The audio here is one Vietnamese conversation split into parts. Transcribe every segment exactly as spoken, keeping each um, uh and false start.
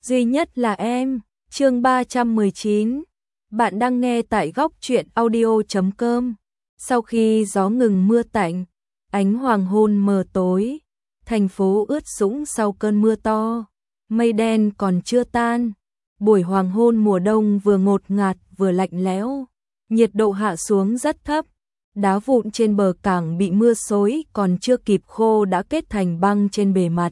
duy nhất là em. Chương ba trăm mười chín. Bạn đang nghe tại góc truyện audio chấm com. Sau khi gió ngừng mưa tạnh, ánh hoàng hôn mờ tối, thành phố ướt sũng sau cơn mưa to, mây đen còn chưa tan. Buổi hoàng hôn mùa đông vừa ngột ngạt vừa lạnh lẽo, nhiệt độ hạ xuống rất thấp. Đá vụn trên bờ cảng bị mưa xối còn chưa kịp khô đã kết thành băng trên bề mặt.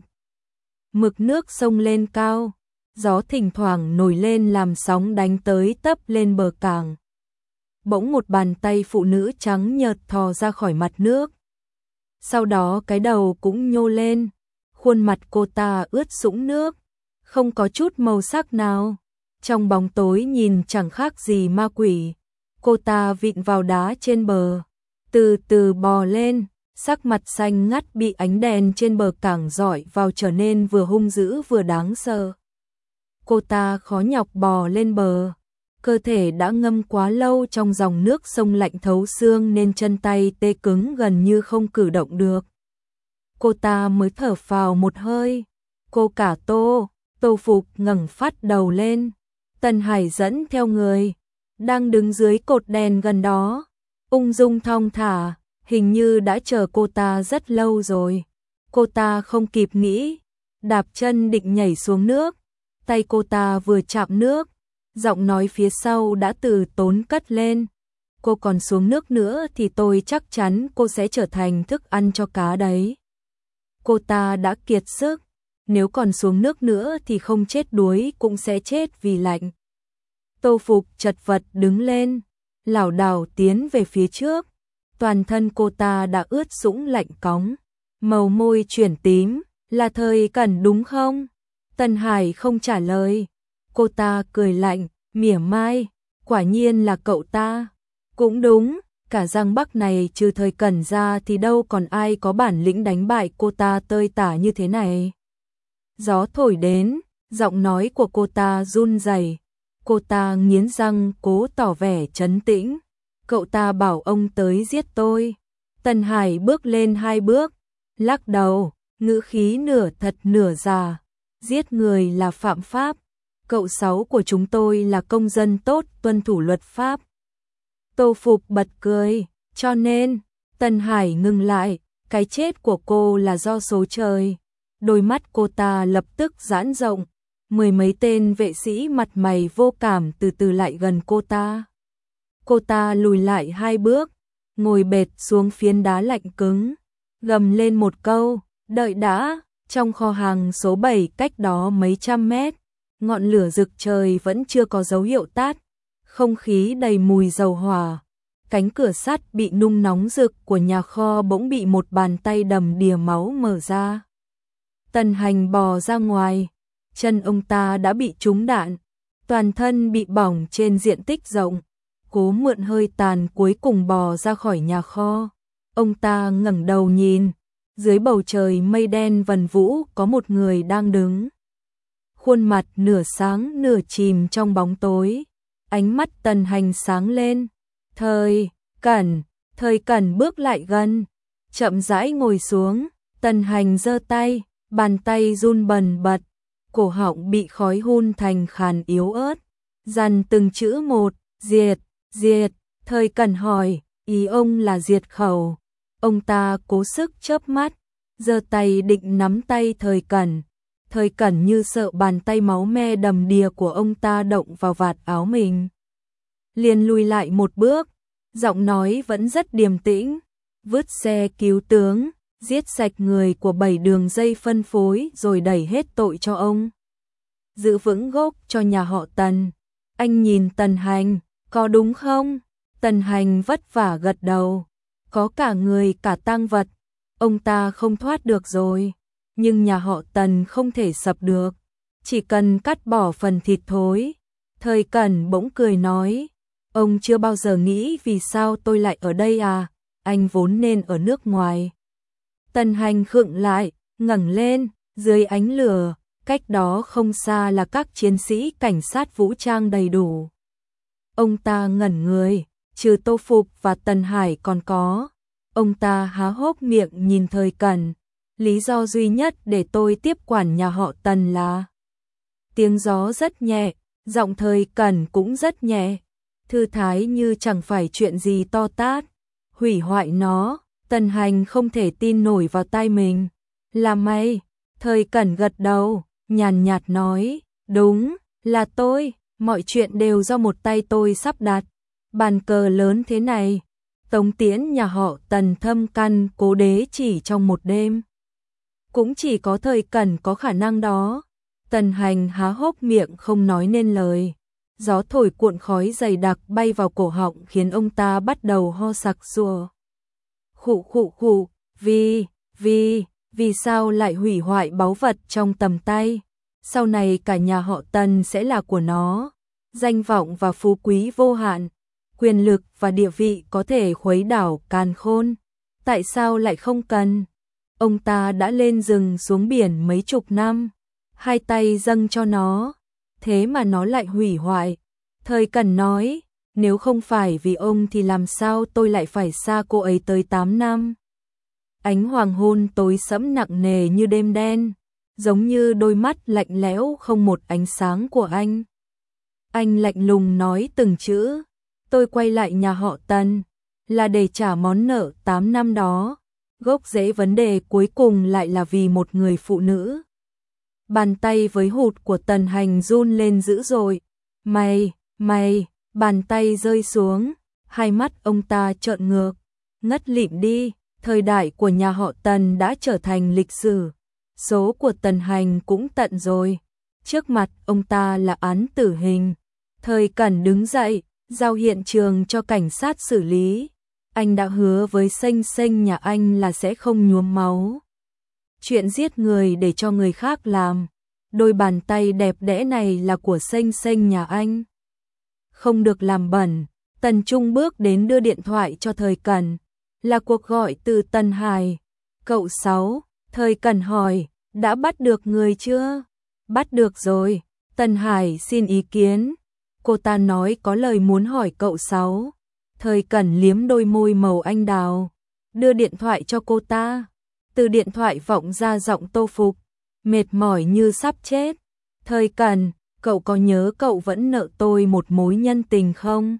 Mực nước sông lên cao, gió thỉnh thoảng nổi lên làm sóng đánh tới tấp lên bờ cảng. Bỗng một bàn tay phụ nữ trắng nhợt thò ra khỏi mặt nước. Sau đó cái đầu cũng nhô lên, khuôn mặt cô ta ướt sũng nước, không có chút màu sắc nào. Trong bóng tối nhìn chẳng khác gì ma quỷ. Cô ta vịn vào đá trên bờ, từ từ bò lên, sắc mặt xanh ngắt bị ánh đèn trên bờ cảng rọi vào trở nên vừa hung dữ vừa đáng sợ. Cô ta khó nhọc bò lên bờ, cơ thể đã ngâm quá lâu trong dòng nước sông lạnh thấu xương nên chân tay tê cứng gần như không cử động được. Cô ta mới thở phào một hơi. Cô cả Tô, Tô Phục ngẩng phát đầu lên. Tần Hải dẫn theo người, đang đứng dưới cột đèn gần đó, ung dung thong thả, hình như đã chờ cô ta rất lâu rồi. Cô ta không kịp nghĩ, đạp chân định nhảy xuống nước, tay cô ta vừa chạm nước, giọng nói phía sau đã từ tốn cất lên. Cô còn xuống nước nữa thì tôi chắc chắn cô sẽ trở thành thức ăn cho cá đấy. Cô ta đã kiệt sức, nếu còn xuống nước nữa thì không chết đuối cũng sẽ chết vì lạnh. Tô Phục chật vật đứng lên, lảo đảo tiến về phía trước. Toàn thân cô ta đã ướt sũng lạnh cóng, màu môi chuyển tím. Là Thời Cẩn đúng không? Tần Hải không trả lời. Cô ta cười lạnh, mỉa mai, quả nhiên là cậu ta. Cũng đúng, cả Giang Bắc này trừ Thời Cẩn ra thì đâu còn ai có bản lĩnh đánh bại cô ta tơi tả như thế này. Gió thổi đến, giọng nói của cô ta run rẩy. Cô ta nghiến răng cố tỏ vẻ trấn tĩnh. Cậu ta bảo ông tới giết tôi. Tần Hải bước lên hai bước, lắc đầu, ngữ khí nửa thật nửa giả. Giết người là phạm pháp. Cậu Sáu của chúng tôi là công dân tốt tuân thủ luật pháp. Tô Phục bật cười, cho nên, Tần Hải ngừng lại, cái chết của cô là do số trời. Đôi mắt cô ta lập tức giãn rộng, mười mấy tên vệ sĩ mặt mày vô cảm từ từ lại gần cô ta. Cô ta lùi lại hai bước, ngồi bệt xuống phiến đá lạnh cứng, gầm lên một câu, đợi đã. Trong kho hàng số bảy cách đó mấy trăm mét, ngọn lửa rực trời vẫn chưa có dấu hiệu tắt, không khí đầy mùi dầu hỏa. Cánh cửa sắt bị nung nóng rực của nhà kho bỗng bị một bàn tay đầm đìa máu mở ra. Tần Hành bò ra ngoài, chân ông ta đã bị trúng đạn, toàn thân bị bỏng trên diện tích rộng, cố mượn hơi tàn cuối cùng bò ra khỏi nhà kho. Ông ta ngẩng đầu nhìn, dưới bầu trời mây đen vần vũ có một người đang đứng. Khuôn mặt nửa sáng nửa chìm trong bóng tối, ánh mắt Tần Hành sáng lên. Thời Cẩn, Thời Cẩn bước lại gần, chậm rãi ngồi xuống. Tần Hành giơ tay, bàn tay run bần bật, cổ họng bị khói hun thành khàn yếu ớt, dằn từng chữ một, diệt, diệt. Thời Cẩn hỏi, ý ông là diệt khẩu. Ông ta cố sức chớp mắt, giơ tay định nắm tay Thời Cẩn. Thời Cẩn như sợ bàn tay máu me đầm đìa của ông ta động vào vạt áo mình, liền lùi lại một bước, giọng nói vẫn rất điềm tĩnh, vứt xe cứu tướng, giết sạch người của bảy đường dây phân phối rồi đẩy hết tội cho ông. Giữ vững gốc cho nhà họ Tần. Anh nhìn Tần Hành, có đúng không? Tần Hành vất vả gật đầu. Có cả người cả tang vật, ông ta không thoát được rồi. Nhưng nhà họ Tần không thể sập được, chỉ cần cắt bỏ phần thịt thối. Thời Cẩn bỗng cười nói, ông chưa bao giờ nghĩ vì sao tôi lại ở đây à? Anh vốn nên ở nước ngoài. Tần Hành khựng lại, ngẩng lên, dưới ánh lửa, cách đó không xa là các chiến sĩ cảnh sát vũ trang đầy đủ. Ông ta ngẩn người, trừ Tô Phục và Tần Hải còn có. Ông ta há hốc miệng nhìn Thời Cẩn. Lý do duy nhất để tôi tiếp quản nhà họ Tần là Tiếng gió rất nhẹ, giọng Thời Cẩn cũng rất nhẹ, thư thái như chẳng phải chuyện gì to tát. Hủy hoại nó, Tần Hành không thể tin nổi vào tai mình. Là mày? Thời Cẩn gật đầu, nhàn nhạt nói, đúng, là tôi, mọi chuyện đều do một tay tôi sắp đặt. Bàn cờ lớn thế này, tống tiễn nhà họ Tần thâm căn cố đế chỉ trong một đêm. Cũng chỉ có Thời Cẩn có khả năng đó. Tần Hành há hốc miệng không nói nên lời. Gió thổi cuộn khói dày đặc bay vào cổ họng khiến ông ta bắt đầu ho sặc sụa. Khụ khụ khụ, vì, vì, vì sao lại hủy hoại báu vật trong tầm tay? Sau này cả nhà họ Tần sẽ là của nó. Danh vọng và phú quý vô hạn, quyền lực và địa vị có thể khuấy đảo càn khôn. Tại sao lại không cần? Ông ta đã lên rừng xuống biển mấy chục năm, hai tay dâng cho nó, thế mà nó lại hủy hoại. Thời Cẩn nói, nếu không phải vì ông thì làm sao tôi lại phải xa cô ấy tới tám năm. Ánh hoàng hôn tối sẫm nặng nề như đêm đen, giống như đôi mắt lạnh lẽo không một ánh sáng của anh. Anh lạnh lùng nói từng chữ, tôi quay lại nhà họ Tần là để trả món nợ tám năm đó. Gốc rễ vấn đề cuối cùng lại là vì một người phụ nữ. Bàn tay với hụt của Tần Hành run lên dữ dội. Mày, mày, bàn tay rơi xuống, hai mắt ông ta trợn ngược, ngất lịm đi. Thời đại của nhà họ Tần đã trở thành lịch sử, số của Tần Hành cũng tận rồi. Trước mặt ông ta là án tử hình. Thời Cẩn đứng dậy, giao hiện trường cho cảnh sát xử lý. Anh đã hứa với Xanh Xanh nhà anh là sẽ không nhuốm máu. Chuyện giết người để cho người khác làm. Đôi bàn tay đẹp đẽ này là của Xanh Xanh nhà anh. Không được làm bẩn. Tần Trung bước đến đưa điện thoại cho Thời Cẩn. Là cuộc gọi từ Tần Hải. Cậu Sáu, Thời Cẩn hỏi, đã bắt được người chưa? Bắt được rồi. Tần Hải xin ý kiến. Cô ta nói có lời muốn hỏi cậu Sáu. Thời Cẩn liếm đôi môi màu anh đào, đưa điện thoại cho cô ta. Từ điện thoại vọng ra giọng Tô Phục, mệt mỏi như sắp chết. Thời Cẩn, cậu có nhớ cậu vẫn nợ tôi một mối nhân tình không?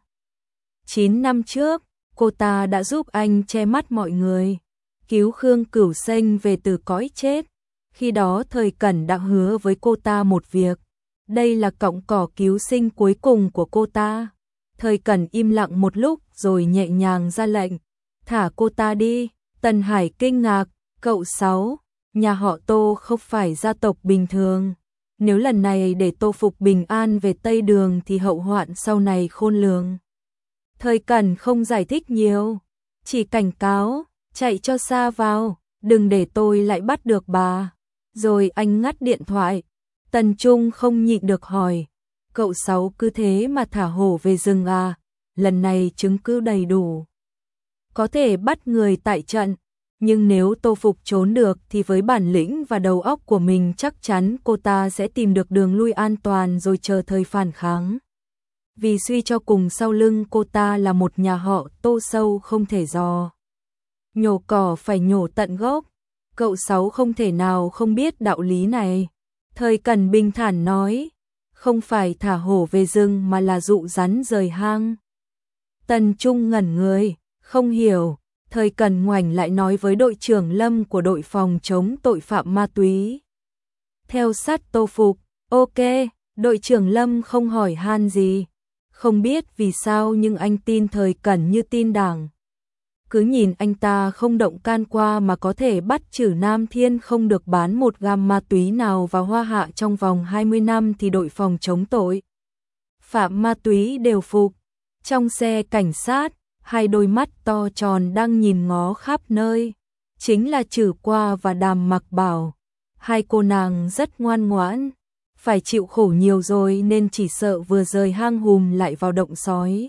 Chín năm trước, cô ta đã giúp anh che mắt mọi người, cứu Khương Cửu Xanh về từ cõi chết. Khi đó Thời Cẩn đã hứa với cô ta một việc. Đây là cọng cỏ cứu sinh cuối cùng của cô ta. Thời Cẩn im lặng một lúc rồi nhẹ nhàng ra lệnh, thả cô ta đi. Tần Hải kinh ngạc, cậu Sáu, nhà họ Tô không phải gia tộc bình thường. Nếu lần này để Tô Phục bình an về Tây Đường thì hậu hoạn sau này khôn lường. Thời Cẩn không giải thích nhiều, chỉ cảnh cáo, chạy cho xa vào, đừng để tôi lại bắt được bà. Rồi anh ngắt điện thoại. Tần Trung không nhịn được hỏi, cậu Sáu cứ thế mà thả hổ về rừng à? Lần này chứng cứ đầy đủ, có thể bắt người tại trận. Nhưng nếu Tô Phục trốn được thì với bản lĩnh và đầu óc của mình chắc chắn cô ta sẽ tìm được đường lui an toàn rồi chờ thời phản kháng. Vì suy cho cùng sau lưng cô ta là một nhà họ Tô sâu không thể dò. Nhổ cỏ phải nhổ tận gốc. Cậu Sáu không thể nào không biết đạo lý này. Thời Cẩn bình thản nói, không phải thả hổ về rừng mà là dụ rắn rời hang. Tần Trung ngẩn người, không hiểu. Thời Cẩn ngoảnh lại nói với đội trưởng Lâm của đội phòng chống tội phạm ma túy. Theo sát Tô Phục, ok, đội trưởng Lâm không hỏi han gì. Không biết vì sao nhưng anh tin Thời Cẩn như tin Đảng. Cứ nhìn anh ta không động can qua mà có thể bắt Trử Nam Thiên không được bán một gam ma túy nào vào Hoa Hạ trong vòng hai mươi năm thì đội phòng chống tội phạm ma túy đều phục. Trong xe cảnh sát, hai đôi mắt to tròn đang nhìn ngó khắp nơi. Chính là Trử Qua và Đàm Mặc Bảo. Hai cô nàng rất ngoan ngoãn, phải chịu khổ nhiều rồi nên chỉ sợ vừa rời hang hùm lại vào động sói.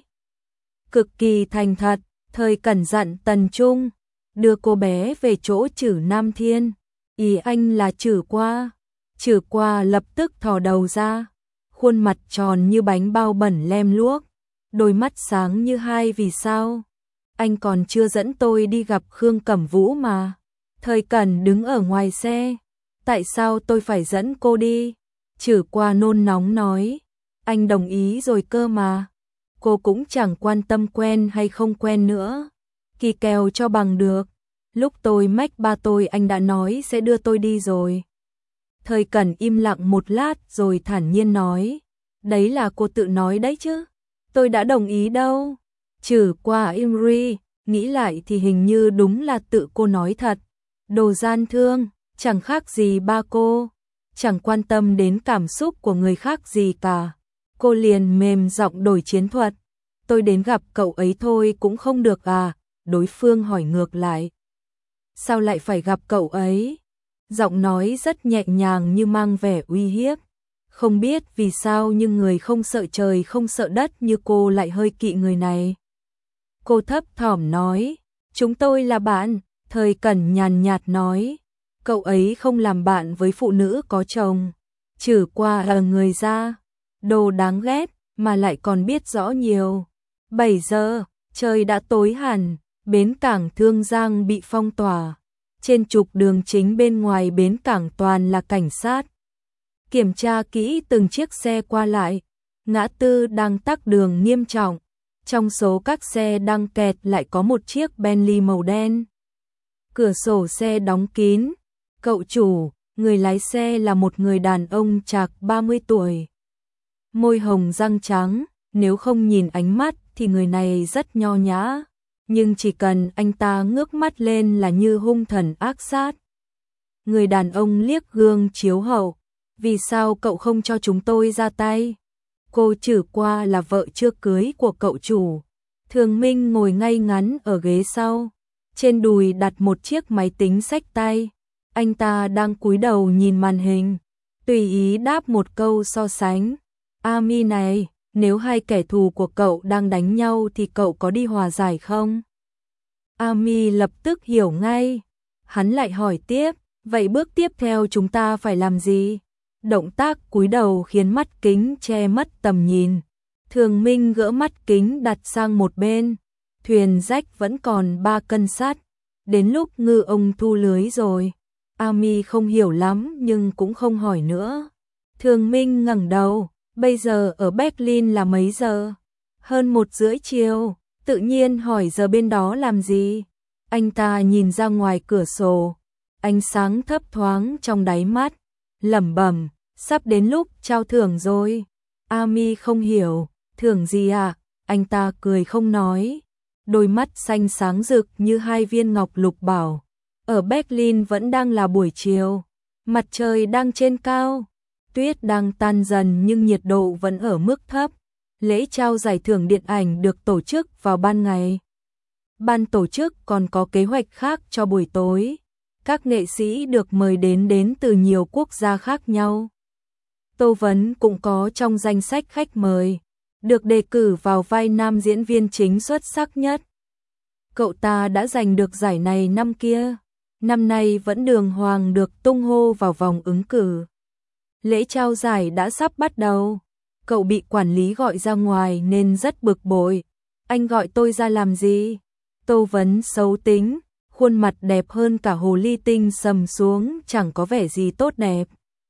Cực kỳ thành thật, Thời Cẩn dặn Tần Trung, đưa cô bé về chỗ Trử Nam Thiên. Ý anh là Trử Qua. Trử Qua lập tức thò đầu ra, khuôn mặt tròn như bánh bao bẩn lem luốc, đôi mắt sáng như hai vì sao. Anh còn chưa dẫn tôi đi gặp Khương Cẩm Vũ mà. Thời Cẩn đứng ở ngoài xe. Tại sao tôi phải dẫn cô đi? Trử qua nôn nóng nói, anh đồng ý rồi cơ mà. Cô cũng chẳng quan tâm quen hay không quen nữa. Kỳ kèo cho bằng được. Lúc tôi mách ba tôi anh đã nói sẽ đưa tôi đi rồi. Thời Cẩn im lặng một lát rồi thản nhiên nói, đấy là cô tự nói đấy chứ. Tôi đã đồng ý đâu. Trừ qua Imri, nghĩ lại thì hình như đúng là tự cô nói thật. Đồ gian thương, chẳng khác gì ba cô. Chẳng quan tâm đến cảm xúc của người khác gì cả. Cô liền mềm giọng đổi chiến thuật. Tôi đến gặp cậu ấy thôi cũng không được à? Đối phương hỏi ngược lại. Sao lại phải gặp cậu ấy? Giọng nói rất nhẹ nhàng như mang vẻ uy hiếp. Không biết vì sao nhưng người không sợ trời không sợ đất như cô lại hơi kỵ người này. Cô thấp thỏm nói, chúng tôi là bạn. Thời Cẩn nhàn nhạt nói, cậu ấy không làm bạn với phụ nữ có chồng. Trừ qua là người ra. Đồ đáng ghét mà lại còn biết rõ nhiều. bảy giờ, trời đã tối hẳn, bến cảng Thương Giang bị phong tỏa. Trên trục đường chính bên ngoài bến cảng toàn là cảnh sát. Kiểm tra kỹ từng chiếc xe qua lại. Ngã tư đang tắc đường nghiêm trọng. Trong số các xe đang kẹt lại có một chiếc Bentley màu đen. Cửa sổ xe đóng kín. Cậu chủ, người lái xe là một người đàn ông chạc ba mươi tuổi. Môi hồng răng trắng, nếu không nhìn ánh mắt thì người này rất nho nhã. Nhưng chỉ cần anh ta ngước mắt lên là như hung thần ác sát. Người đàn ông liếc gương chiếu hậu. Vì sao cậu không cho chúng tôi ra tay? Cô Trử qua là vợ chưa cưới của cậu chủ. Thường Minh ngồi ngay ngắn ở ghế sau. Trên đùi đặt một chiếc máy tính xách tay. Anh ta đang cúi đầu nhìn màn hình. Tùy ý đáp một câu so sánh. Ami này, nếu hai kẻ thù của cậu đang đánh nhau thì cậu có đi hòa giải không? Ami lập tức hiểu ngay. Hắn lại hỏi tiếp, vậy bước tiếp theo chúng ta phải làm gì? Động tác cúi đầu khiến mắt kính che mất tầm nhìn. Thường Minh gỡ mắt kính đặt sang một bên. Thuyền rách vẫn còn ba cân sắt. Đến lúc ngư ông thu lưới rồi. Ami không hiểu lắm nhưng cũng không hỏi nữa. Thường Minh ngẩng đầu. Bây giờ ở Berlin là mấy giờ? Hơn một rưỡi chiều. Tự nhiên hỏi giờ bên đó làm gì? Anh ta nhìn ra ngoài cửa sổ. Ánh sáng thấp thoáng trong đáy mắt. Lẩm bẩm, sắp đến lúc trao thưởng rồi. Ami không hiểu, thưởng gì à? Anh ta cười không nói. Đôi mắt xanh sáng rực như hai viên ngọc lục bảo. Ở Berlin vẫn đang là buổi chiều. Mặt trời đang trên cao. Tuyết đang tan dần nhưng nhiệt độ vẫn ở mức thấp. Lễ trao giải thưởng điện ảnh được tổ chức vào ban ngày. Ban tổ chức còn có kế hoạch khác cho buổi tối. Các nghệ sĩ được mời đến đến từ nhiều quốc gia khác nhau. Tô Vấn cũng có trong danh sách khách mời, được đề cử vào vai nam diễn viên chính xuất sắc nhất. Cậu ta đã giành được giải này năm kia, năm nay vẫn đường hoàng được tung hô vào vòng ứng cử. Lễ trao giải đã sắp bắt đầu. Cậu bị quản lý gọi ra ngoài nên rất bực bội. Anh gọi tôi ra làm gì? Tô Vấn xấu tính, khuôn mặt đẹp hơn cả hồ ly tinh sầm xuống, chẳng có vẻ gì tốt đẹp.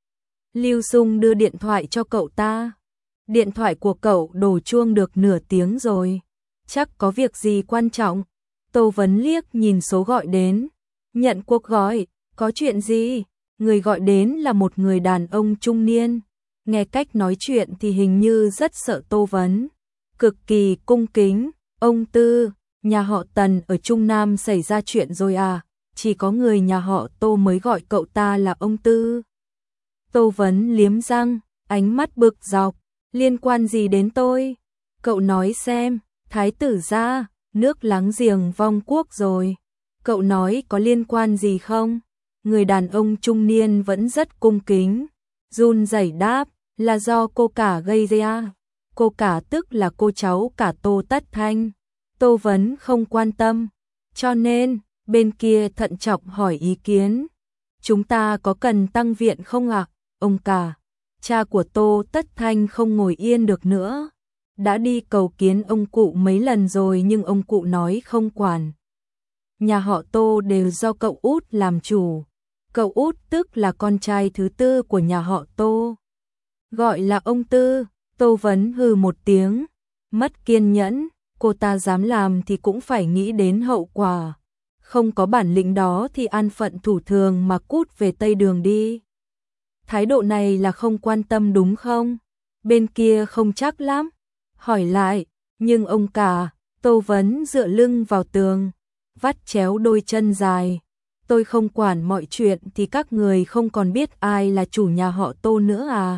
Lưu Sung đưa điện thoại cho cậu ta. Điện thoại của cậu đổ chuông được nửa tiếng rồi. Chắc có việc gì quan trọng. Tô Vấn liếc nhìn số gọi đến. Nhận cuộc gọi, có chuyện gì? Người gọi đến là một người đàn ông trung niên. Nghe cách nói chuyện thì hình như rất sợ Tô Vấn. Cực kỳ cung kính. Ông Tư, nhà họ Tần ở Trung Nam xảy ra chuyện rồi à? Chỉ có người nhà họ Tô mới gọi cậu ta là ông Tư. Tô Vấn liếm răng, ánh mắt bực dọc. Liên quan gì đến tôi? Cậu nói xem, thái tử gia, nước láng giềng vong quốc rồi. Cậu nói có liên quan gì không? Người đàn ông trung niên vẫn rất cung kính. Run rẩy đáp, là do cô cả gây ra. Cô cả tức là cô cháu cả Tô Tất Thanh. Tô Vấn không quan tâm. Cho nên, bên kia thận trọng hỏi ý kiến. Chúng ta có cần tăng viện không ạ? Ông cả, cha của Tô Tất Thanh không ngồi yên được nữa. Đã đi cầu kiến ông cụ mấy lần rồi nhưng ông cụ nói không quản. Nhà họ Tô đều do cậu út làm chủ. Cậu út tức là con trai thứ tư của nhà họ Tô. Gọi là ông Tư, Tô Vấn hừ một tiếng, mất kiên nhẫn, cô ta dám làm thì cũng phải nghĩ đến hậu quả. Không có bản lĩnh đó thì an phận thủ thường mà cút về Tây Đường đi. Thái độ này là không quan tâm đúng không? Bên kia không chắc lắm. Hỏi lại, nhưng ông cả, Tô Vấn dựa lưng vào tường, vắt chéo đôi chân dài. Tôi không quản mọi chuyện thì các người không còn biết ai là chủ nhà họ Tô nữa à?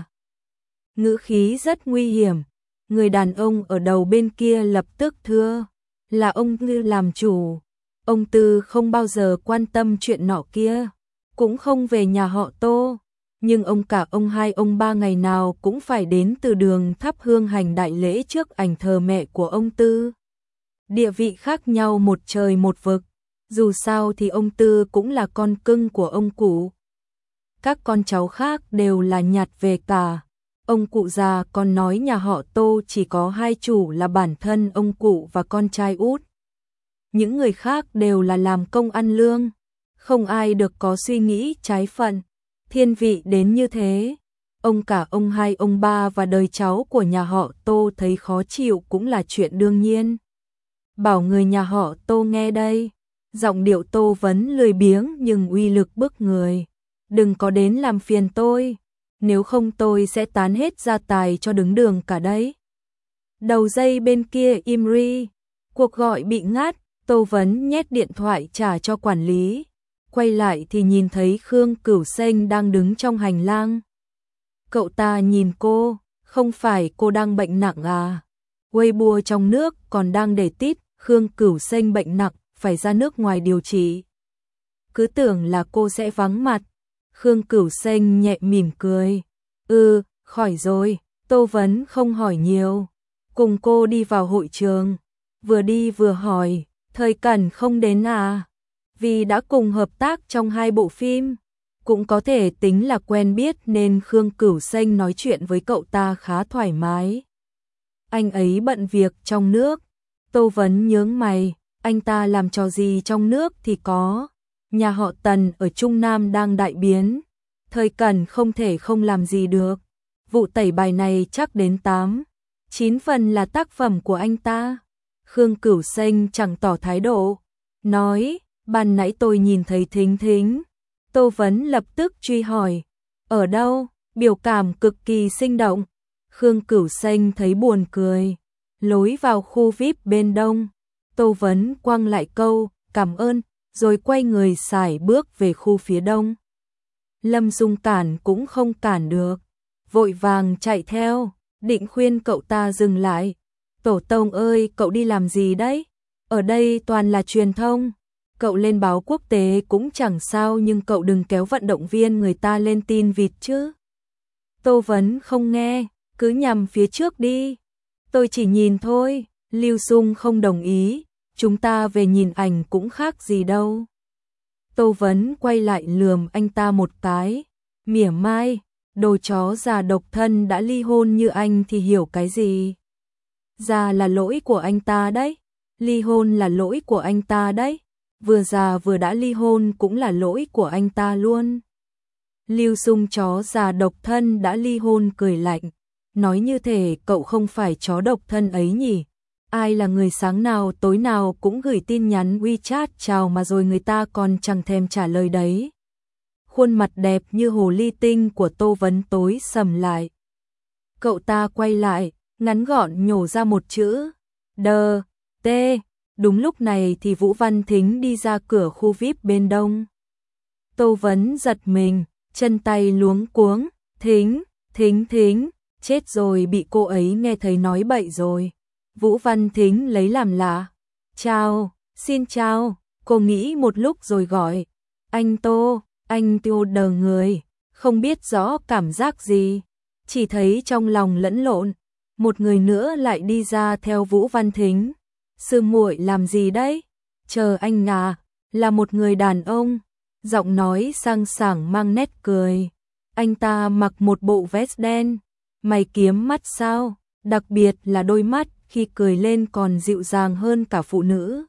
Ngữ khí rất nguy hiểm. Người đàn ông ở đầu bên kia lập tức thưa, là ông Tư làm chủ. Ông Tư không bao giờ quan tâm chuyện nọ kia, cũng không về nhà họ Tô. Nhưng ông cả ông hai ông ba ngày nào cũng phải đến từ đường thắp hương hành đại lễ trước ảnh thờ mẹ của ông Tư. Địa vị khác nhau một trời một vực, dù sao thì ông Tư cũng là con cưng của ông cụ. Các con cháu khác đều là nhặt về cả. Ông cụ già còn nói nhà họ Tô chỉ có hai chủ là bản thân ông cụ và con trai út. Những người khác đều là làm công ăn lương, không ai được có suy nghĩ trái phận. Thiên vị đến như thế, ông cả ông hai ông ba và đời cháu của nhà họ Tô thấy khó chịu cũng là chuyện đương nhiên. Bảo người nhà họ Tô nghe đây, giọng điệu Tô Vấn lười biếng nhưng uy lực bức người. Đừng có đến làm phiền tôi, nếu không tôi sẽ tán hết gia tài cho đứng đường cả đấy. Đầu dây bên kia im ri, cuộc gọi bị ngắt, Tô Vấn nhét điện thoại trả cho quản lý. Quay lại thì nhìn thấy Khương Cửu Sênh đang đứng trong hành lang. Cậu ta nhìn cô, không phải cô đang bệnh nặng à? Weibo trong nước còn đang để tít, Khương Cửu Sênh bệnh nặng, phải ra nước ngoài điều trị. Cứ tưởng là cô sẽ vắng mặt. Khương Cửu Sênh nhẹ mỉm cười. Ừ, khỏi rồi, Tô Vấn không hỏi nhiều. Cùng cô đi vào hội trường. Vừa đi vừa hỏi, Thời Cẩn không đến à? Vì đã cùng hợp tác trong hai bộ phim, cũng có thể tính là quen biết nên Khương Cửu Sênh nói chuyện với cậu ta khá thoải mái. Anh ấy bận việc trong nước. Tô Vấn nhướng mày, anh ta làm trò gì trong nước thì có. Nhà họ Tần ở Trung Nam đang đại biến, Thời Cẩn không thể không làm gì được. Vụ tẩy bài này chắc đến tám, chín phần là tác phẩm của anh ta. Khương Cửu Sênh chẳng tỏ thái độ, nói, ban nãy tôi nhìn thấy Thính Thính. Tô Vấn lập tức truy hỏi, ở đâu? Biểu cảm cực kỳ sinh động. Khương Cửu Sênh thấy buồn cười, lối vào khu vi ai pi bên đông. Tô Vấn quăng lại câu, cảm ơn, rồi quay người sải bước về khu phía đông. Lâm Dung cản cũng không cản được, vội vàng chạy theo, định khuyên cậu ta dừng lại. Tổ tông ơi, cậu đi làm gì đấy? Ở đây toàn là truyền thông. Cậu lên báo quốc tế cũng chẳng sao nhưng cậu đừng kéo vận động viên người ta lên tin vịt chứ. Tô Vấn không nghe, cứ nhằm phía trước đi. Tôi chỉ nhìn thôi. Lưu Dung không đồng ý, chúng ta về nhìn ảnh cũng khác gì đâu. Tô Vấn quay lại lườm anh ta một cái, mỉa mai, đồ chó già độc thân đã ly hôn như anh thì hiểu cái gì. Già là lỗi của anh ta đấy, ly hôn là lỗi của anh ta đấy, vừa già vừa đã ly hôn cũng là lỗi của anh ta luôn. Lưu Dung chó già độc thân đã ly hôn cười lạnh, nói như thể cậu không phải chó độc thân ấy nhỉ. Ai là người sáng nào tối nào cũng gửi tin nhắn WeChat chào mà rồi người ta còn chẳng thèm trả lời đấy. Khuôn mặt đẹp như hồ ly tinh của Tô Vấn tối sầm lại. Cậu ta quay lại, ngắn gọn nhổ ra một chữ, đờ, tê. Đúng lúc này thì Vũ Văn Thính đi ra cửa khu vi ai pi bên đông. Tô Vấn giật mình, chân tay luống cuống, Thính, Thính Thính, chết rồi, bị cô ấy nghe thấy nói bậy rồi. Vũ Văn Thính lấy làm lạ, chào, xin chào, cô nghĩ một lúc rồi gọi, anh Tô, anh Tô đờ người, không biết rõ cảm giác gì, chỉ thấy trong lòng lẫn lộn. Một người nữa lại đi ra theo Vũ Văn Thính. Sư muội làm gì đấy? Chờ anh à, là một người đàn ông, giọng nói sang sảng mang nét cười. Anh ta mặc một bộ vest đen, mày kiếm mắt sao, đặc biệt là đôi mắt khi cười lên còn dịu dàng hơn cả phụ nữ.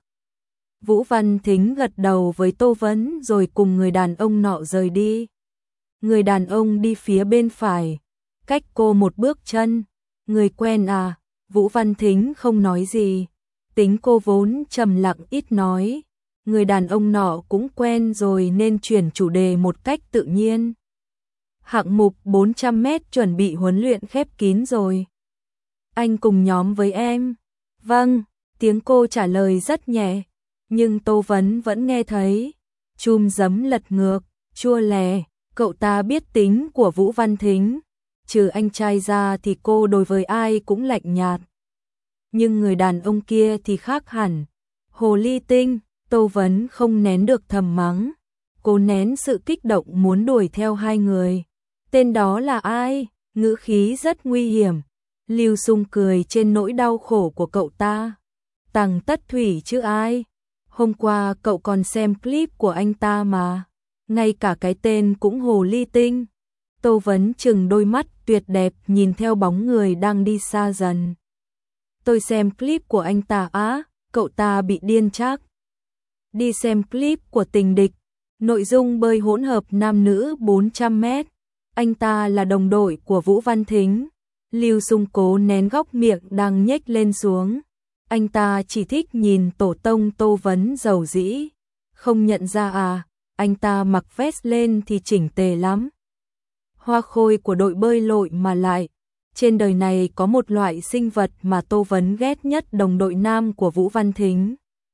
Vũ Văn Thính gật đầu với Tô Vấn rồi cùng người đàn ông nọ rời đi. Người đàn ông đi phía bên phải, cách cô một bước chân. Người quen à? Vũ Văn Thính không nói gì. Tính cô vốn trầm lặng ít nói. Người đàn ông nọ cũng quen rồi nên chuyển chủ đề một cách tự nhiên. Hạng mục bốn trăm mét chuẩn bị huấn luyện khép kín rồi. Anh cùng nhóm với em. Vâng, tiếng cô trả lời rất nhẹ. Nhưng Tô Vấn vẫn nghe thấy. Chum giấm lật ngược, chua lè. Cậu ta biết tính của Vũ Văn Thính. Trừ anh trai ra thì cô đối với ai cũng lạnh nhạt. Nhưng người đàn ông kia thì khác hẳn. Hồ ly tinh, Tô Vấn không nén được thầm mắng. Cô nén sự kích động muốn đuổi theo hai người. Tên đó là ai? Ngữ khí rất nguy hiểm. Lưu Sung cười trên nỗi đau khổ của cậu ta. Tằng Tất Thủy chứ ai? Hôm qua cậu còn xem clip của anh ta mà. Ngay cả cái tên cũng hồ ly tinh. Tô Vấn chừng đôi mắt tuyệt đẹp nhìn theo bóng người đang đi xa dần. Tôi xem clip của anh ta á, cậu ta bị điên chắc. Đi xem clip của Tình Địch, nội dung bơi hỗn hợp nam nữ bốn trăm mét. Anh ta là đồng đội của Vũ Văn Thính. Lưu Sung cố nén góc miệng đang nhếch lên xuống. Anh ta chỉ thích nhìn tổ tông Tô Vấn giàu dĩ. Không nhận ra à, anh ta mặc vest lên thì chỉnh tề lắm. Hoa khôi của đội bơi lội mà lại. Trên đời này có một loại sinh vật mà Tô Vấn ghét nhất, đồng đội nam của Vũ Văn Thính.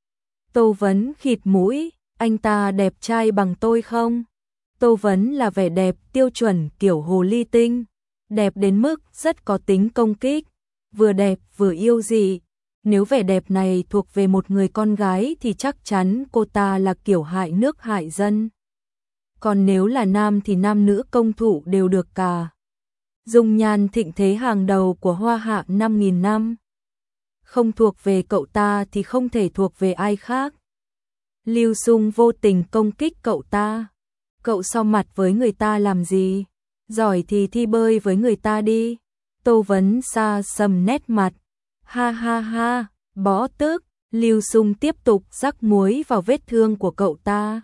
Tô Vấn khịt mũi, anh ta đẹp trai bằng tôi không? Tô Vấn là vẻ đẹp tiêu chuẩn kiểu hồ ly tinh. Đẹp đến mức rất có tính công kích. Vừa đẹp vừa yêu dị. Nếu vẻ đẹp này thuộc về một người con gái thì chắc chắn cô ta là kiểu hại nước hại dân. Còn nếu là nam thì nam nữ công thủ đều được cả. Dung nhan thịnh thế hàng đầu của Hoa Hạ năm nghìn năm. Không thuộc về cậu ta thì không thể thuộc về ai khác. Lưu Sung vô tình công kích cậu ta. Cậu so mặt với người ta làm gì? Giỏi thì thi bơi với người ta đi. Tô Vấn xa sầm nét mặt. Ha ha ha, bó tức. Lưu Sung tiếp tục rắc muối vào vết thương của cậu ta.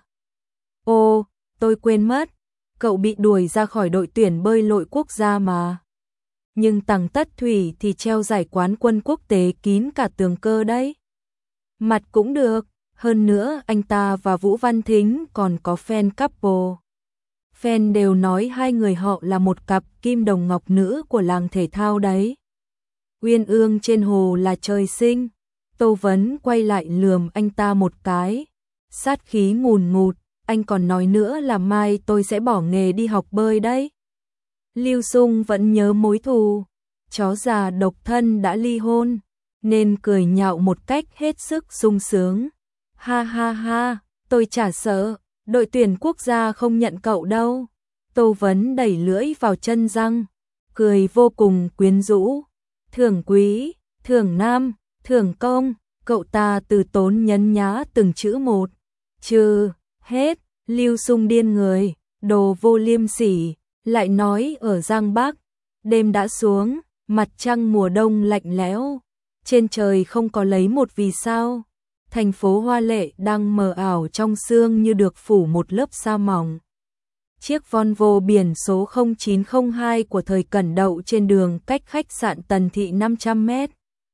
Ô, tôi quên mất. Cậu bị đuổi ra khỏi đội tuyển bơi lội quốc gia mà. Nhưng Tằng Tất Thủy thì treo giải quán quân quốc tế kín cả tường cơ đấy. Mặt cũng được. Hơn nữa anh ta và Vũ Văn Thính còn có fan couple. Fan đều nói hai người họ là một cặp kim đồng ngọc nữ của làng thể thao đấy. Uyên ương trên hồ là trời sinh. Tô Vấn quay lại lườm anh ta một cái. Sát khí ngùn ngụt. Anh còn nói nữa là mai tôi sẽ bỏ nghề đi học bơi đấy. Lưu Sung vẫn nhớ mối thù. Chó già độc thân đã ly hôn. Nên cười nhạo một cách hết sức sung sướng. Ha ha ha, tôi chả sợ. Đội tuyển quốc gia không nhận cậu đâu. Tô Vấn đẩy lưỡi vào chân răng. Cười vô cùng quyến rũ. Thưởng quý, thưởng nam, thưởng công. Cậu ta từ tốn nhấn nhá từng chữ một. Trừ, hết. Lưu Sung điên người. Đồ vô liêm sỉ. Lại nói ở Giang Bắc. Đêm đã xuống. Mặt trăng mùa đông lạnh lẽo. Trên trời không có lấy một vì sao. Thành phố hoa lệ đang mờ ảo trong sương như được phủ một lớp sa mỏng. Chiếc Volvo biển số không chín không hai của thời Cẩn đậu trên đường cách khách sạn Tần Thị năm trăm mét.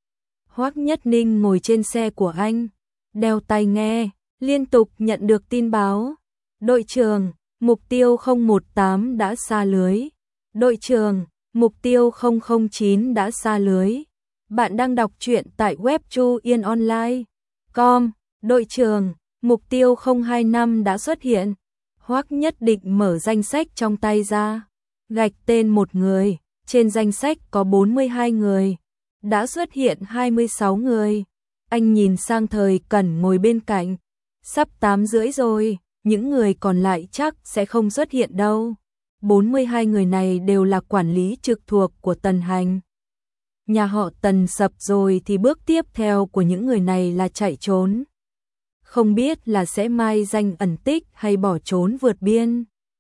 Hoắc Nhất Ninh ngồi trên xe của anh, đeo tai nghe, liên tục nhận được tin báo. Đội trưởng, mục tiêu không một tám đã xa lưới. Đội trưởng, mục tiêu không không chín đã xa lưới. Bạn đang đọc truyện tại web Chu Yên Online. Com, đội trưởng, mục tiêu không hai năm đã xuất hiện. Hoắc Nhất Định mở danh sách trong tay ra, gạch tên một người, trên danh sách có bốn mươi hai người, đã xuất hiện hai mươi sáu người. Anh nhìn sang Thời Cẩn ngồi bên cạnh, sắp tám rưỡi rồi, những người còn lại chắc sẽ không xuất hiện đâu. bốn mươi hai người này đều là quản lý trực thuộc của Tần Hành. Nhà họ Tần sập rồi thì bước tiếp theo của những người này là chạy trốn. Không biết là sẽ mai danh ẩn tích hay bỏ trốn vượt biên.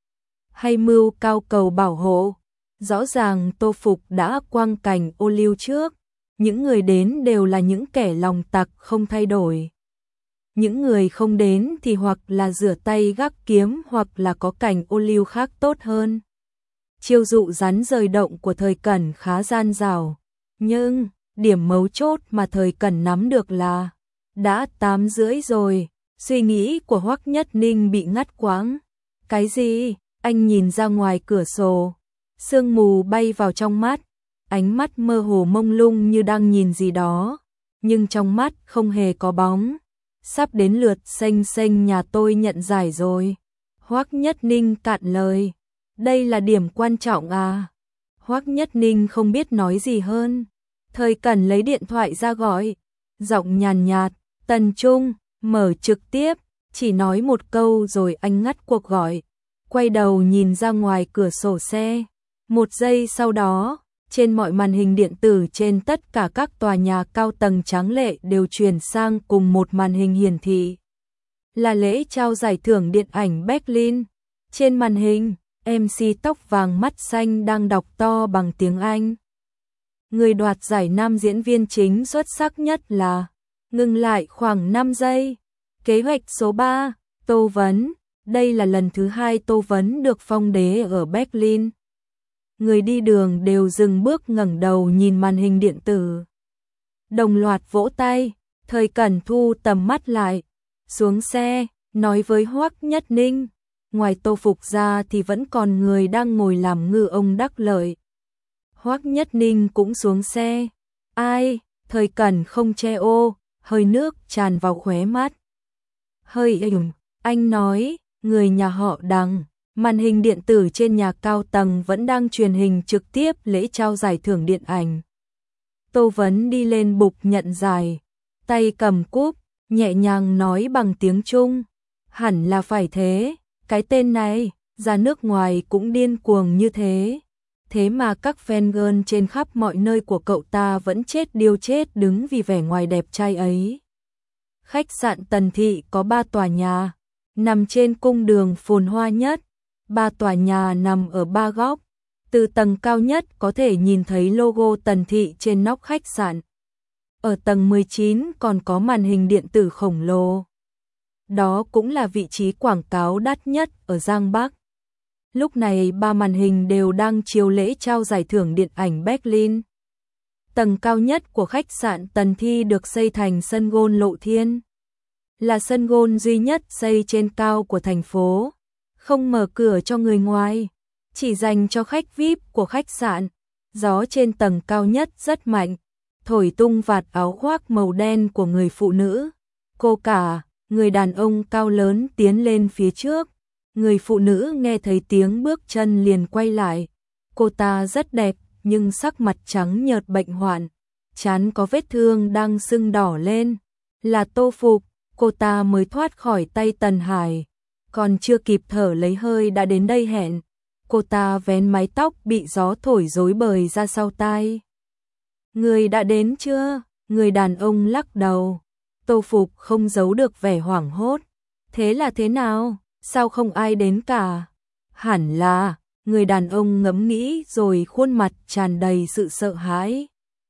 Hay mưu cao cầu bảo hộ. Rõ ràng Tô Phục đã quăng cảnh ô liu trước. Những người đến đều là những kẻ lòng tặc không thay đổi. Những người không đến thì hoặc là rửa tay gác kiếm hoặc là có cảnh ô liu khác tốt hơn. chiêu dụ rắn rời động của Thời Cẩn khá gian dảo, nhưng điểm mấu chốt mà Thời Cẩn nắm được là đã tám rưỡi rồi. Suy nghĩ của Hoắc Nhất Ninh bị ngắt quãng. Cái gì? Anh nhìn ra ngoài cửa sổ, sương mù bay vào trong mắt, ánh mắt mơ hồ mông lung như đang nhìn gì đó, nhưng trong mắt không hề có bóng. Sắp đến lượt Xanh Xanh nhà tôi nhận giải rồi. Hoắc Nhất Ninh cạn lời. Đây là điểm quan trọng à? Hoắc Nhất Ninh không biết nói gì hơn. Thời Cẩn lấy điện thoại ra gọi, giọng nhàn nhạt, Tần Trung, mở trực tiếp, chỉ nói một câu rồi anh ngắt cuộc gọi, quay đầu nhìn ra ngoài cửa sổ xe. Một giây sau đó, trên mọi màn hình điện tử trên tất cả các tòa nhà cao tầng tráng lệ đều chuyển sang cùng một màn hình hiển thị. Là lễ trao giải thưởng điện ảnh Berlin. Trên màn hình, em xê tóc vàng mắt xanh đang đọc to bằng tiếng Anh. Người đoạt giải nam diễn viên chính xuất sắc nhất là... Ngừng lại khoảng năm giây. Kế hoạch số ba, Tô Vấn. Đây là lần thứ hai Tô Vấn được phong đế ở Berlin. Người đi đường đều dừng bước ngẩng đầu nhìn màn hình điện tử. Đồng loạt vỗ tay. Thời Cẩn thu tầm mắt lại, xuống xe, nói với Hoắc Nhất Ninh. Ngoài Tô Phục ra thì vẫn còn người đang ngồi làm ngư ông đắc lợi. Hoắc Nhất Ninh cũng xuống xe. Ai? Thời Cẩn không che ô, hơi nước tràn vào khóe mắt. Hơi ừm, anh nói, người nhà họ Đằng. Màn hình điện tử trên nhà cao tầng vẫn đang truyền hình trực tiếp lễ trao giải thưởng điện ảnh. Tô Vấn đi lên bục nhận giải, tay cầm cúp, nhẹ nhàng nói bằng tiếng Trung. Hẳn là phải thế, cái tên này, ra nước ngoài cũng điên cuồng như thế. Thế mà các fan girl trên khắp mọi nơi của cậu ta vẫn chết điêu chết đứng vì vẻ ngoài đẹp trai ấy. Khách sạn Tần Thị có ba tòa nhà, nằm trên cung đường phồn hoa nhất. Ba tòa nhà nằm ở ba góc. Từ tầng cao nhất có thể nhìn thấy logo Tần Thị trên nóc khách sạn. Ở tầng mười chín còn có màn hình điện tử khổng lồ. Đó cũng là vị trí quảng cáo đắt nhất ở Giang Bắc. Lúc này ba màn hình đều đang chiếu lễ trao giải thưởng điện ảnh Berlin. Tầng cao nhất của khách sạn Tần Thị được xây thành sân golf Lộ Thiên. Là sân golf duy nhất xây trên cao của thành phố. Không mở cửa cho người ngoài, chỉ dành cho khách vi ai pi của khách sạn. Gió trên tầng cao nhất rất mạnh, thổi tung vạt áo khoác màu đen của người phụ nữ. Cô cả, người đàn ông cao lớn tiến lên phía trước. Người phụ nữ nghe thấy tiếng bước chân liền quay lại. Cô ta rất đẹp, nhưng sắc mặt trắng nhợt bệnh hoạn, trán có vết thương đang sưng đỏ lên. Là Tô Phục, cô ta mới thoát khỏi tay Tần Hải. Còn chưa kịp thở lấy hơi đã đến đây hẹn. Cô ta vén mái tóc bị gió thổi rối bời ra sau tai. Người đã đến chưa? Người đàn ông lắc đầu. Tô Phục không giấu được vẻ hoảng hốt. Thế là thế nào? Sao không ai đến cả? Hẳn là, người đàn ông ngẫm nghĩ rồi khuôn mặt tràn đầy sự sợ hãi.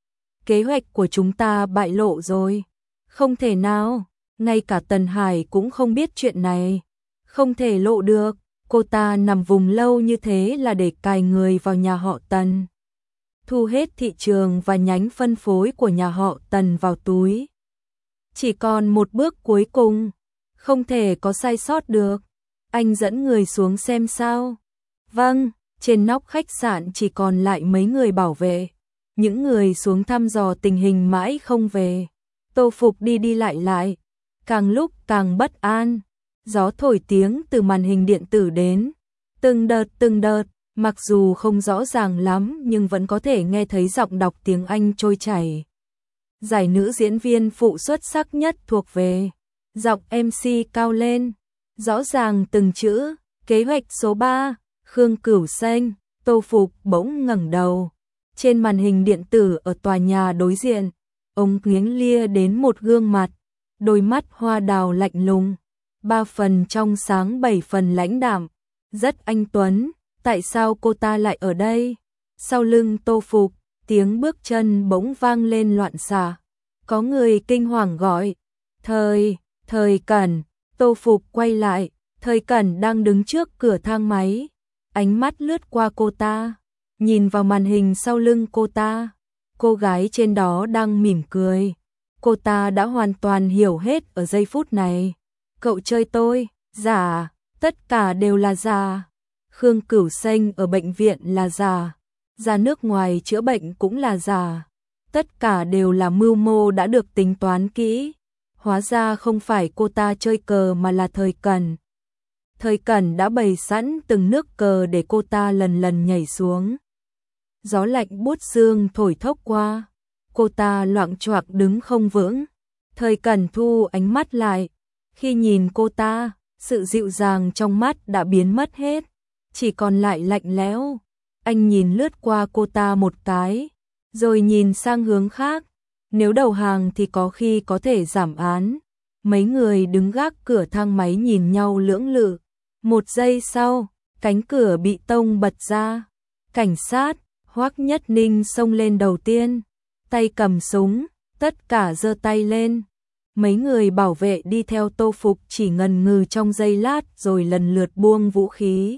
Kế hoạch của chúng ta bại lộ rồi. Không thể nào, ngay cả Tần Hải cũng không biết chuyện này. Không thể lộ được, cô ta nằm vùng lâu như thế là để cài người vào nhà họ Tần. Thu hết thị trường và nhánh phân phối của nhà họ Tần vào túi. Chỉ còn một bước cuối cùng, không thể có sai sót được. Anh dẫn người xuống xem sao. Vâng, trên nóc khách sạn chỉ còn lại mấy người bảo vệ. Những người xuống thăm dò tình hình mãi không về. Tô Phục đi đi lại lại, càng lúc càng bất an. Gió thổi tiếng từ màn hình điện tử đến, từng đợt từng đợt, mặc dù không rõ ràng lắm nhưng vẫn có thể nghe thấy giọng đọc tiếng Anh trôi chảy. Giải nữ diễn viên phụ xuất sắc nhất thuộc về. Giọng em xê cao lên, rõ ràng từng chữ. Kế hoạch số ba, Khương Cửu Xanh. Tô Phục bỗng ngẩng đầu. Trên màn hình điện tử ở tòa nhà đối diện, ông nghiêng lia đến một gương mặt, đôi mắt hoa đào lạnh lùng. Ba phần trong sáng bảy phần lãnh đạm, rất anh tuấn. Tại sao cô ta lại ở đây? Sau lưng Tô Phục, tiếng bước chân bỗng vang lên loạn xạ. Có người kinh hoàng gọi, Thời, Thời Cẩn. Tô Phục quay lại, Thời Cẩn đang đứng trước cửa thang máy. ánh mắt lướt qua cô ta, nhìn vào màn hình sau lưng cô ta. Cô gái trên đó đang mỉm cười. Cô ta đã hoàn toàn hiểu hết ở giây phút này. Cậu chơi tôi, giả, tất cả đều là giả. Khương Cửu Xanh ở bệnh viện là giả, ra nước ngoài chữa bệnh cũng là giả. Tất cả đều là mưu mô đã được tính toán kỹ. Hóa ra không phải cô ta chơi cờ mà là Thời Cẩn. Thời Cẩn đã bày sẵn từng nước cờ để cô ta lần lần nhảy xuống. Gió lạnh buốt xương thổi thốc qua, cô ta loạng choạng đứng không vững. Thời Cẩn thu ánh mắt lại, khi nhìn cô ta, sự dịu dàng trong mắt đã biến mất hết, chỉ còn lại lạnh lẽo. Anh nhìn lướt qua cô ta một cái, rồi nhìn sang hướng khác. Nếu đầu hàng thì có khi có thể giảm án. Mấy người đứng gác cửa thang máy nhìn nhau lưỡng lự. Một giây sau, cánh cửa bị tông bật ra. Cảnh sát, Hoắc Nhất Ninh xông lên đầu tiên, tay cầm súng, tất cả giơ tay lên. Mấy người bảo vệ đi theo Tô Phục chỉ ngần ngừ trong giây lát rồi lần lượt buông vũ khí.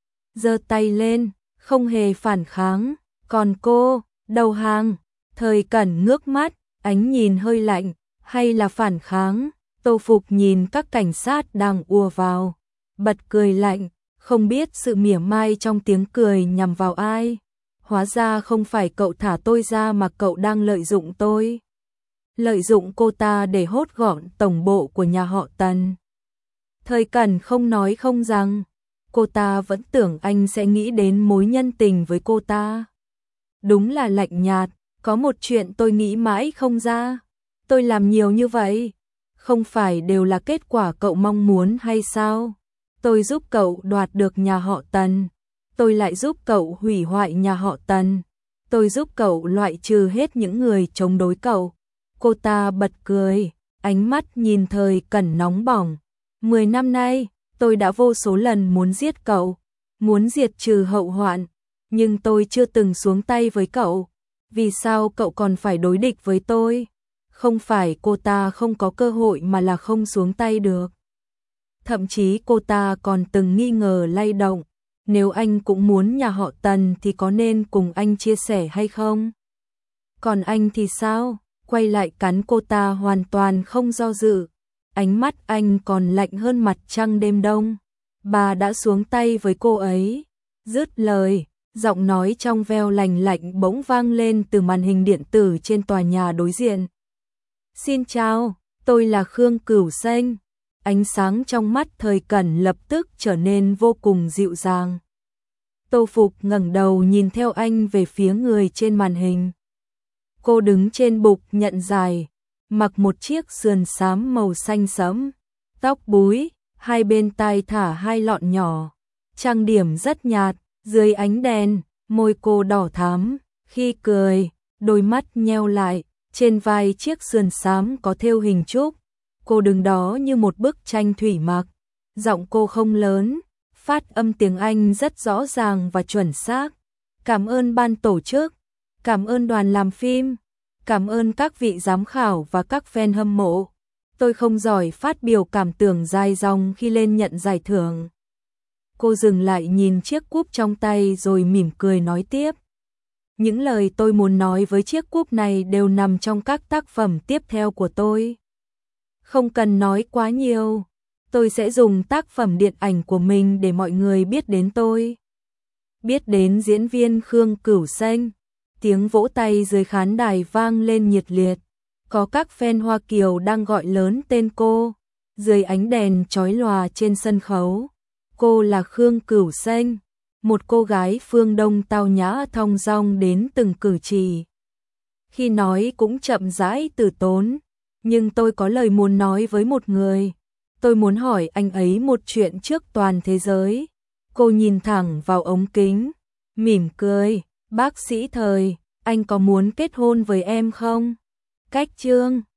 Giơ tay lên, không hề phản kháng, còn cô, đầu hàng. Thời Cẩn ngước mắt, ánh nhìn hơi lạnh, hay là phản kháng? Tô Phục nhìn các cảnh sát đang ùa vào, bật cười lạnh, không biết sự mỉa mai trong tiếng cười nhằm vào ai. Hóa ra không phải cậu thả tôi ra mà cậu đang lợi dụng tôi. Lợi dụng cô ta để hốt gọn tổng bộ của nhà họ Tần. Thời Cẩn không nói không rằng, cô ta vẫn tưởng anh sẽ nghĩ đến mối nhân tình với cô ta. Đúng là lạnh nhạt, có một chuyện tôi nghĩ mãi không ra. Tôi làm nhiều như vậy, không phải đều là kết quả cậu mong muốn hay sao? Tôi giúp cậu đoạt được nhà họ Tần, tôi lại giúp cậu hủy hoại nhà họ Tần, tôi giúp cậu loại trừ hết những người chống đối cậu. Cô ta bật cười, ánh mắt nhìn Thời Cẩn nóng bỏng. Mười năm nay, tôi đã vô số lần muốn giết cậu, muốn diệt trừ hậu hoạn, nhưng tôi chưa từng xuống tay với cậu. Vì sao cậu còn phải đối địch với tôi? Không phải cô ta không có cơ hội mà là không xuống tay được. Thậm chí cô ta còn từng nghi ngờ lay động, nếu anh cũng muốn nhà họ Tần thì có nên cùng anh chia sẻ hay không? Còn anh thì sao? Quay lại cắn cô ta hoàn toàn không do dự. Ánh mắt anh còn lạnh hơn mặt trăng đêm đông. Bà đã xuống tay với cô ấy. Dứt lời, giọng nói trong veo lành lạnh bỗng vang lên từ màn hình điện tử trên tòa nhà đối diện. Xin chào, tôi là Khương Cửu Xanh. Ánh sáng trong mắt Thời Cẩn lập tức trở nên vô cùng dịu dàng. Tô Phục ngẩng đầu nhìn theo anh về phía người trên màn hình. Cô đứng trên bục nhận dài, mặc một chiếc sườn xám màu xanh sẫm, tóc búi, hai bên tai thả hai lọn nhỏ, trang điểm rất nhạt, dưới ánh đèn, môi cô đỏ thắm, khi cười, đôi mắt nheo lại, trên vai chiếc sườn xám có thêu hình trúc. Cô đứng đó như một bức tranh thủy mặc, giọng cô không lớn, phát âm tiếng Anh rất rõ ràng và chuẩn xác. Cảm ơn ban tổ chức, cảm ơn đoàn làm phim, cảm ơn các vị giám khảo và các fan hâm mộ. Tôi không giỏi phát biểu cảm tưởng dài dòng khi lên nhận giải thưởng. Cô dừng lại nhìn chiếc cúp trong tay rồi mỉm cười nói tiếp. Những lời tôi muốn nói với chiếc cúp này đều nằm trong các tác phẩm tiếp theo của tôi. Không cần nói quá nhiều, tôi sẽ dùng tác phẩm điện ảnh của mình để mọi người biết đến tôi. Biết đến diễn viên Khương Cửu Xanh. Tiếng vỗ tay dưới khán đài vang lên nhiệt liệt. Có các fan Hoa Kiều đang gọi lớn tên cô. Dưới ánh đèn chói lòa trên sân khấu, cô là Khương Cửu Xanh, một cô gái phương Đông tao nhã thong dong đến từng cử chỉ. Khi nói cũng chậm rãi từ tốn, nhưng tôi có lời muốn nói với một người. Tôi muốn hỏi anh ấy một chuyện trước toàn thế giới. Cô nhìn thẳng vào ống kính, mỉm cười. Bác sĩ Thời, anh có muốn kết hôn với em không? Cách chương